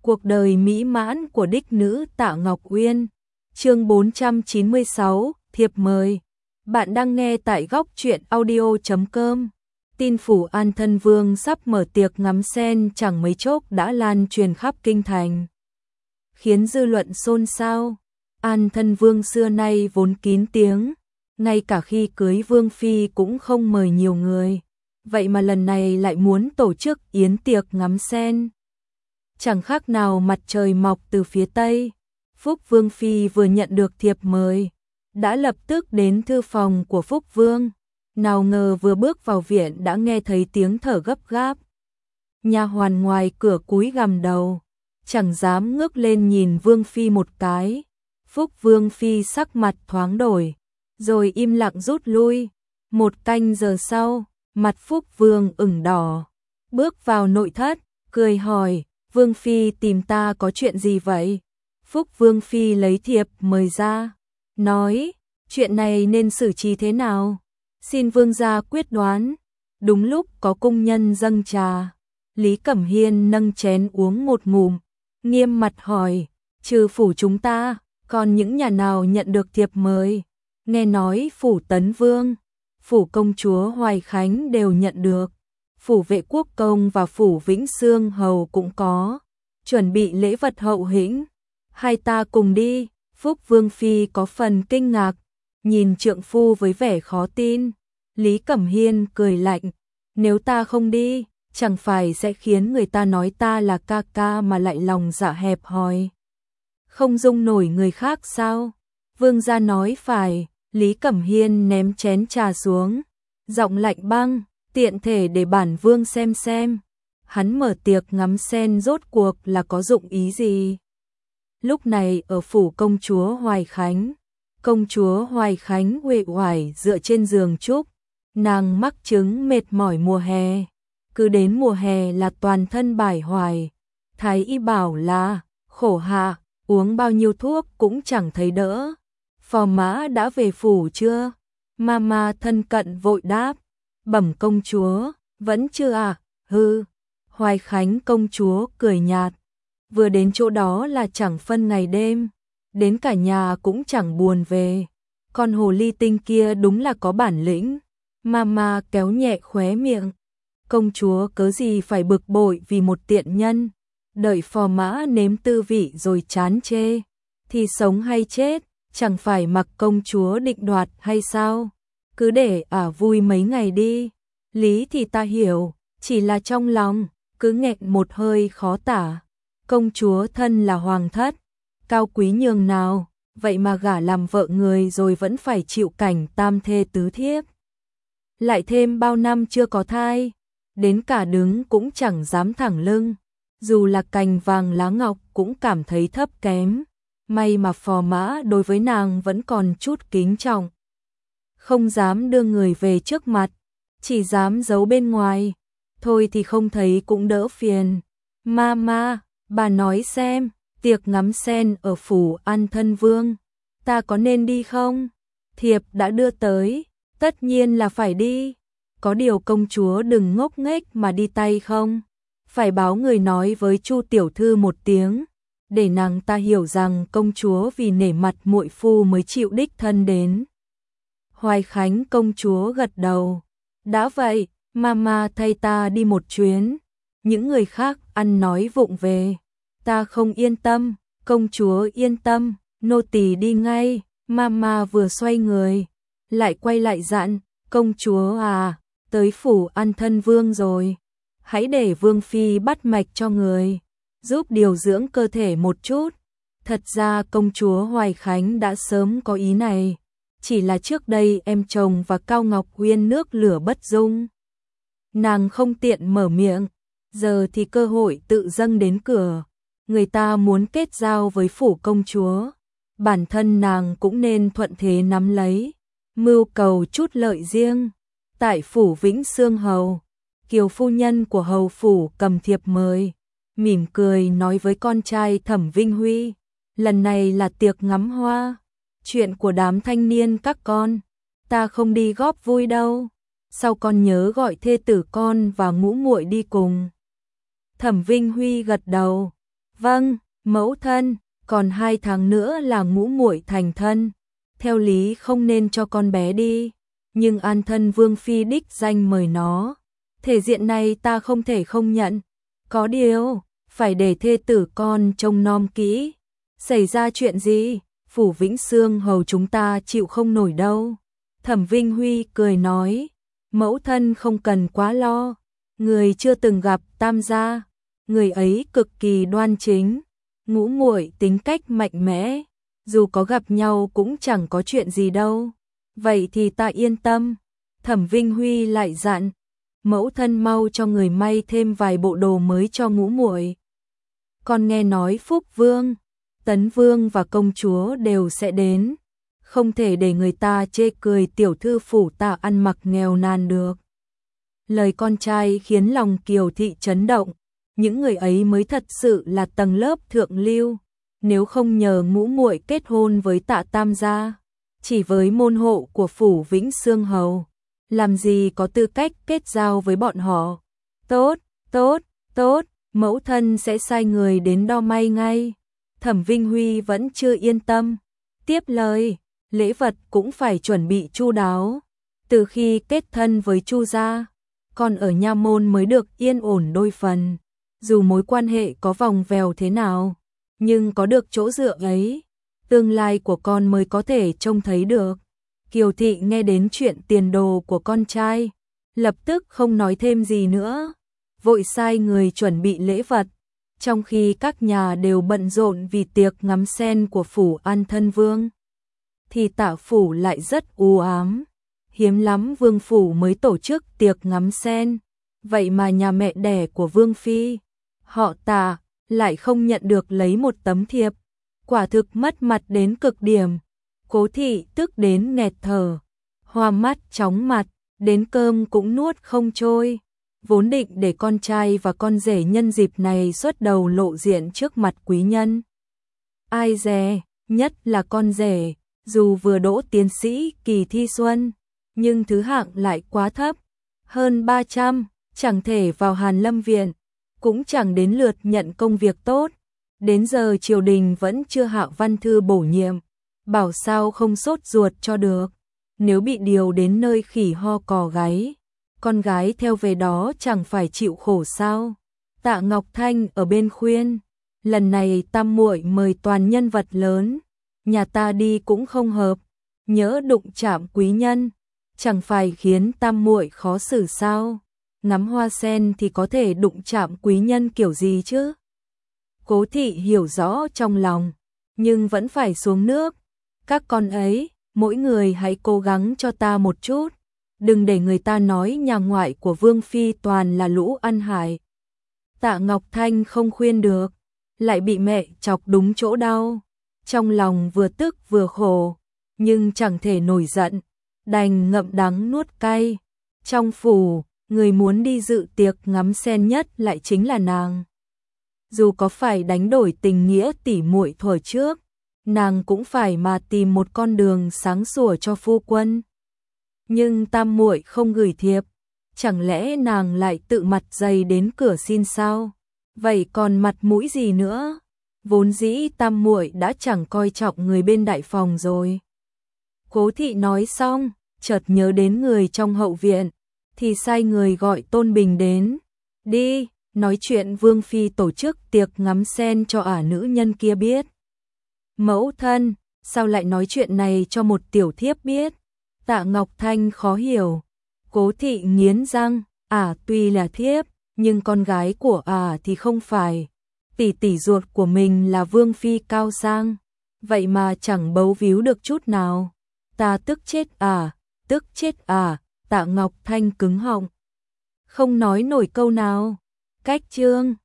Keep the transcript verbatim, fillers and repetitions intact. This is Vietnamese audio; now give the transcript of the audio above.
Cuộc đời mỹ mãn của đích nữ Tạ Ngọc Uyên. Chương bốn trăm chín mươi sáu, thiệp mời. Bạn đang nghe tại góc truyện audio chấm com. Tin phủ An Thân Vương sắp mở tiệc ngắm sen chẳng mấy chốc đã lan truyền khắp kinh thành, khiến dư luận xôn xao. An Thân Vương xưa nay vốn kín tiếng, ngay cả khi cưới vương phi cũng không mời nhiều người, vậy mà lần này lại muốn tổ chức yến tiệc ngắm sen. Chẳng khác nào mặt trời mọc từ phía tây. Phúc Vương phi vừa nhận được thiệp mời, đã lập tức đến thư phòng của Phúc Vương. Nào ngờ vừa bước vào viện đã nghe thấy tiếng thở gấp gáp. Nha hoàn ngoài cửa cúi gằm đầu, chẳng dám ngước lên nhìn Vương phi một cái. Phúc Vương phi sắc mặt thoáng đổi, rồi im lặng rút lui. Một canh giờ sau, mặt Phúc Vương ửng đỏ, bước vào nội thất, cười hỏi: Vương phi tìm ta có chuyện gì vậy? Phúc Vương phi lấy thiệp mời ra, nói: chuyện này nên xử trí thế nào? Xin vương gia quyết đoán. Đúng lúc có cung nhân dâng trà, Lý Cẩm Hiên nâng chén uống một ngụm, nghiêm mặt hỏi: trừ phủ chúng ta, còn những nhà nào nhận được thiệp mời? Nghe nói phủ Tấn Vương, phủ công chúa Hoài Khánh đều nhận được, phủ Vệ Quốc Công và phủ Vĩnh Xương Hầu cũng có, chuẩn bị lễ vật hậu hĩnh. Hai ta cùng đi. Phúc Vương phi có phần kinh ngạc, nhìn trượng phu với vẻ khó tin. Lý Cẩm Hiên cười lạnh: nếu ta không đi, chẳng phải sẽ khiến người ta nói ta là ca ca mà lại lòng dạ hẹp hòi, không dung nổi người khác sao? Vương gia nói phải. Lý Cẩm Hiên ném chén trà xuống, giọng lạnh băng: tiện thể để bản vương xem xem, hắn mở tiệc ngắm sen rốt cuộc là có dụng ý gì. Lúc này ở phủ công chúa Hoài Khánh, công chúa Hoài Khánh uể oải dựa trên giường trúc, nàng mắc chứng mệt mỏi mùa hè, cứ đến mùa hè là toàn thân bải hoài. Thái y bảo là khổ hạ, uống bao nhiêu thuốc cũng chẳng thấy đỡ. Phò mã đã về phủ chưa? Mama thân cận vội đáp: bẩm công chúa, vẫn chưa à? Hư. Hoài Khánh công chúa cười nhạt: vừa đến chỗ đó là chẳng phân ngày đêm, đến cả nhà cũng chẳng buồn về. Con hồ ly tinh kia đúng là có bản lĩnh. Mama kéo nhẹ khóe miệng: công chúa cớ gì phải bực bội vì một tiện nhân, đợi phò mã nếm tư vị rồi chán chê, thì sống hay chết chẳng phải mặc công chúa định đoạt hay sao? Cứ để ả vui mấy ngày đi. Lý thì ta hiểu, chỉ là trong lòng cứ nghẹn một hơi khó tả. Công chúa thân là hoàng thất, cao quý nhường nào, vậy mà gả làm vợ người rồi vẫn phải chịu cảnh tam thê tứ thiếp. Lại thêm bao năm chưa có thai, đến cả đứng cũng chẳng dám thẳng lưng, dù là cành vàng lá ngọc cũng cảm thấy thấp kém. May mà phò mã đối với nàng vẫn còn chút kính trọng, không dám đưa người về trước mặt, chỉ dám giấu bên ngoài, thôi thì không thấy cũng đỡ phiền. Mama, bà nói xem, tiệc ngắm sen ở phủ An Thân Vương, ta có nên đi không? Thiệp đã đưa tới, tất nhiên là phải đi. Có điều công chúa đừng ngốc nghếch mà đi tay không, phải báo người nói với Chu tiểu thư một tiếng, để nàng ta hiểu rằng công chúa vì nể mặt muội phu mới chịu đích thân đến. Hoài Khánh công chúa gật đầu: đã vậy, mama thay ta đi một chuyến, những người khác ăn nói vụng về, ta không yên tâm. Công chúa yên tâm, nô tỳ đi ngay. Mama vừa xoay người, lại quay lại dặn: công chúa à, tới phủ An Thân Vương rồi, hãy để vương phi bắt mạch cho người, giúp điều dưỡng cơ thể một chút. Thật ra công chúa Hoài Khánh đã sớm có ý này, chỉ là trước đây em chồng và Cao Ngọc Uyên nước lửa bất dung, nàng không tiện mở miệng, giờ thì cơ hội tự dâng đến cửa. Người ta muốn kết giao với phủ công chúa, bản thân nàng cũng nên thuận thế nắm lấy, mưu cầu chút lợi riêng. Tại phủ Vĩnh Xương Hầu, Kiều phu nhân của hầu phủ cầm thiệp mời, mỉm cười nói với con trai Thẩm Vinh Huy: lần này là tiệc ngắm hoa, chuyện của đám thanh niên các con, ta không đi góp vui đâu, sau con nhớ gọi thê tử con và ngũ muội đi cùng. Thẩm Vinh Huy gật đầu: Vâng, mẫu thân, còn hai tháng nữa là ngũ muội thành thân. Theo lý không nên cho con bé đi, nhưng An Thân Vương phi đích danh mời nó. Thể diện này ta không thể không nhận. Có điều, phải để thê tử con trông nom kỹ. Xảy ra chuyện gì, Phủ Vĩnh Sương hầu chúng ta chịu không nổi đâu. Thẩm Vinh Huy cười nói, mẫu thân không cần quá lo. Người chưa từng gặp Tam gia, người ấy cực kỳ đoan chính. Ngũ muội tính cách mạnh mẽ, dù có gặp nhau cũng chẳng có chuyện gì đâu. Vậy thì ta yên tâm. Thẩm Vinh Huy lại dặn, mẫu thân mau cho người may thêm vài bộ đồ mới cho ngũ muội. Con nghe nói Phúc Vương, Tấn Vương và công chúa đều sẽ đến, không thể để người ta chê cười tiểu thư phủ Tạ ăn mặc nghèo nàn được. Lời con trai khiến lòng Kiều thị chấn động, những người ấy mới thật sự là tầng lớp thượng lưu, nếu không nhờ ngũ muội kết hôn với Tạ Tam gia, chỉ với môn hộ của Phủ Vĩnh Sương hầu, làm gì có tư cách kết giao với bọn họ. Tốt, tốt, tốt, mẫu thân sẽ sai người đến đo may ngay. Thẩm Vinh Huy vẫn chưa yên tâm, tiếp lời, lễ vật cũng phải chuẩn bị chu đáo. Từ khi kết thân với Chu gia, con ở nha môn mới được yên ổn đôi phần. Dù mối quan hệ có vòng vèo thế nào, nhưng có được chỗ dựa ấy, tương lai của con mới có thể trông thấy được. Kiều thị nghe đến chuyện tiền đồ của con trai, lập tức không nói thêm gì nữa, vội sai người chuẩn bị lễ vật. Trong khi các nhà đều bận rộn vì tiệc ngắm sen của Phủ An Thân Vương, thì Tạ phủ lại rất u ám. Hiếm lắm Vương phủ mới tổ chức tiệc ngắm sen, vậy mà nhà mẹ đẻ của Vương phi, họ Tạ, lại không nhận được lấy một tấm thiệp, quả thực mất mặt đến cực điểm. Cố thị tức đến nghẹt thở, hoa mắt chóng mặt, đến cơm cũng nuốt không trôi. Vốn định để con trai và con rể nhân dịp này xuất đầu lộ diện trước mặt quý nhân. Ai dè, nhất là con rể, dù vừa đỗ tiến sĩ kỳ thi xuân, nhưng thứ hạng lại quá thấp, hơn ba trăm, chẳng thể vào Hàn Lâm viện, cũng chẳng đến lượt nhận công việc tốt. Đến giờ triều đình vẫn chưa hạ văn thư bổ nhiệm, bảo sao không sốt ruột cho được. Nếu bị điều đến nơi khỉ ho cò gáy, con gái theo về đó chẳng phải chịu khổ sao? Tạ Ngọc Thanh ở bên khuyên, lần này Tam muội mời toàn nhân vật lớn, nhà ta đi cũng không hợp, nhỡ đụng chạm quý nhân, chẳng phải khiến Tam muội khó xử sao? Ngắm hoa sen thì có thể đụng chạm quý nhân kiểu gì chứ? Cố thị hiểu rõ trong lòng, nhưng vẫn phải xuống nước. Các con ấy, mỗi người hãy cố gắng cho ta một chút, đừng để người ta nói nhà ngoại của Vương phi toàn là lũ ăn hại. Tạ Ngọc Thanh không khuyên được, lại bị mẹ chọc đúng chỗ đau, trong lòng vừa tức vừa khổ, nhưng chẳng thể nổi giận, đành ngậm đắng nuốt cay. Trong phủ, người muốn đi dự tiệc ngắm sen nhất lại chính là nàng. Dù có phải đánh đổi tình nghĩa tỉ muội thuở trước, nàng cũng phải mà tìm một con đường sáng sủa cho phu quân. Nhưng Tam muội không gửi thiệp, chẳng lẽ nàng lại tự mặt dày đến cửa xin sao? Vậy còn mặt mũi gì nữa? Vốn dĩ Tam muội đã chẳng coi trọng người bên đại phòng rồi. Cố thị nói xong, chợt nhớ đến người trong hậu viện, thì sai người gọi Tôn Bình đến. Đi, nói chuyện Vương phi tổ chức tiệc ngắm sen cho ả nữ nhân kia biết. Mẫu thân, sao lại nói chuyện này cho một tiểu thiếp biết? Tạ Ngọc Thanh khó hiểu. Cố thị nghiến răng, ả tuy là thiếp, nhưng con gái của ả thì không phải. Tỷ tỷ ruột của mình là Vương phi cao sang, vậy mà chẳng bấu víu được chút nào. Ta tức chết ả, tức chết ả. Tạ Ngọc Thanh cứng họng, không nói nổi câu nào. Cách chương